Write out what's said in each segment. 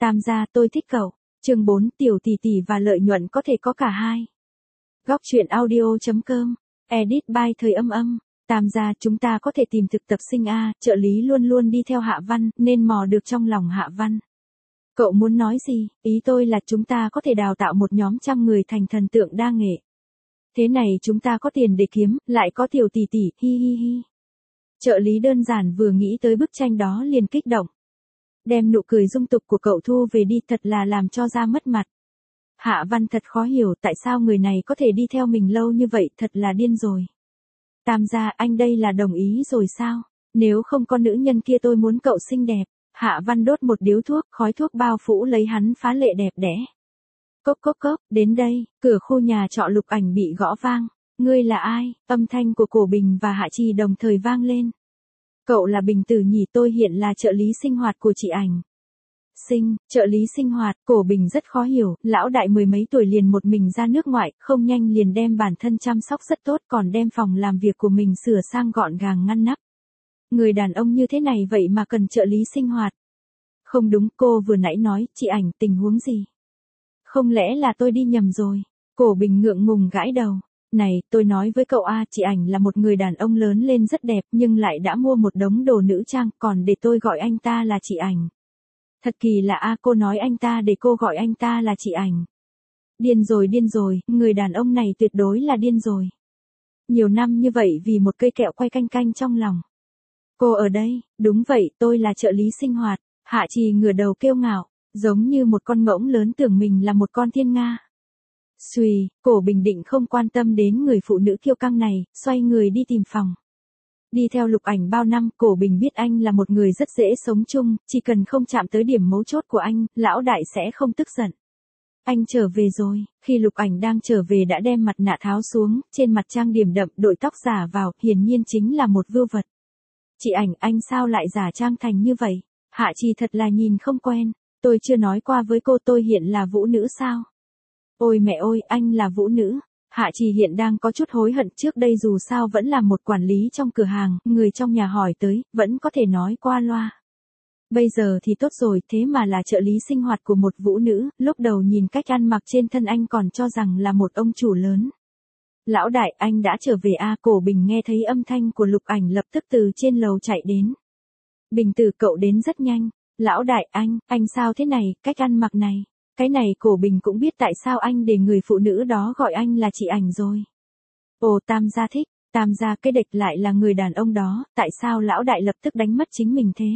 Tam gia tôi thích cậu. Chương 4 tiểu tỷ tỷ và lợi nhuận có thể có cả hai. Góc truyện audio.com. Edit by Thời Âm Âm. Tam gia chúng ta có thể tìm thực tập sinh A, trợ lý luôn luôn đi theo Hạ Văn, nên mò được trong lòng Hạ Văn. Cậu muốn nói gì? Ý tôi là chúng ta có thể đào tạo một nhóm trăm người thành thần tượng đa nghệ. Thế này chúng ta có tiền để kiếm, lại có tiểu tỷ tỷ, hi hi hi. Trợ lý đơn giản vừa nghĩ tới bức tranh đó liền kích động. Đem nụ cười dung tục của cậu thu về đi, thật là làm cho ra mất mặt. Hạ Văn thật khó hiểu tại sao người này có thể đi theo mình lâu như vậy, thật là điên rồi. Tam gia, anh đây là đồng ý rồi sao? Nếu không có nữ nhân kia tôi muốn cậu xinh đẹp. Hạ Văn đốt một điếu thuốc, khói thuốc bao phủ lấy hắn phá lệ đẹp đẽ. Cốc cốc cốc, đến đây, cửa khu nhà trọ Lục Ảnh bị gõ vang. Ngươi là ai? Âm thanh của Cổ Bình và Hạ Trì đồng thời vang lên. Cậu là Bình Tử nhỉ, tôi hiện là trợ lý sinh hoạt của chị Ảnh. Trợ lý sinh hoạt, Cổ Bình rất khó hiểu, lão đại mười mấy tuổi liền một mình ra nước ngoài, không nhanh liền đem bản thân chăm sóc rất tốt còn đem phòng làm việc của mình sửa sang gọn gàng ngăn nắp. Người đàn ông như thế này vậy mà cần trợ lý sinh hoạt. Không đúng, cô vừa nãy nói, chị Ảnh, tình huống gì? Không lẽ là tôi đi nhầm rồi? Cổ Bình ngượng ngùng gãi đầu. Này, tôi nói với cậu A, chị Ảnh là một người đàn ông lớn lên rất đẹp nhưng lại đã mua một đống đồ nữ trang, còn để tôi gọi anh ta là chị Ảnh. Thật kỳ lạ A, cô nói anh ta để cô gọi anh ta là chị Ảnh. Điên rồi, người đàn ông này tuyệt đối là điên rồi. Nhiều năm như vậy vì một cây kẹo quay canh canh trong lòng. Cô ở đây, đúng vậy, tôi là trợ lý sinh hoạt. Hạ Trì ngửa đầu kiêu ngạo, giống như một con ngỗng lớn tưởng mình là một con thiên nga. Xùy, Cổ Bình định không quan tâm đến người phụ nữ kiêu căng này, xoay người đi tìm phòng. Đi theo Lục Ảnh bao năm, Cổ Bình biết anh là một người rất dễ sống chung, chỉ cần không chạm tới điểm mấu chốt của anh, lão đại sẽ không tức giận. Anh trở về rồi, khi Lục Ảnh đang trở về đã đem mặt nạ tháo xuống, trên mặt trang điểm đậm, đội tóc giả vào, hiển nhiên chính là một vưu vật. Chị Ảnh, anh sao lại giả trang thành như vậy? Hạ Trì thật là nhìn không quen, tôi chưa nói qua với cô tôi hiện là vũ nữ sao? Ôi mẹ ơi, anh là vũ nữ. Hạ Trì hiện đang có chút hối hận, trước đây dù sao vẫn là một quản lý trong cửa hàng, người trong nhà hỏi tới, vẫn có thể nói qua loa. Bây giờ thì tốt rồi, thế mà là trợ lý sinh hoạt của một vũ nữ, lúc đầu nhìn cách ăn mặc trên thân anh còn cho rằng là một ông chủ lớn. Lão đại, anh đã trở về à? Cổ Bình nghe thấy âm thanh của Lục Ảnh lập tức từ trên lầu chạy đến. Bình Tử, cậu đến rất nhanh. Lão đại, anh sao thế này, cách ăn mặc này. Cái này Cổ Bình cũng biết tại sao anh để người phụ nữ đó gọi anh là chị Ảnh rồi. Ồ, Tam gia thích, Tam gia cái địch lại là người đàn ông đó, tại sao lão đại lập tức đánh mất chính mình thế?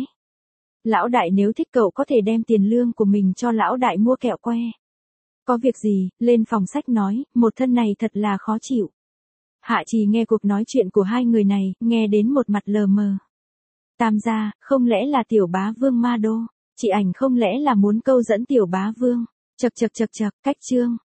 Lão đại nếu thích cậu có thể đem tiền lương của mình cho lão đại mua kẹo que. Có việc gì, lên phòng sách nói, một thân này thật là khó chịu. Hạ Trì nghe cuộc nói chuyện của hai người này, nghe đến một mặt lờ mờ. Tam gia, không lẽ là tiểu bá vương ma đô? Chị Ảnh không lẽ là muốn câu dẫn tiểu bá vương? Chậc, cách chương.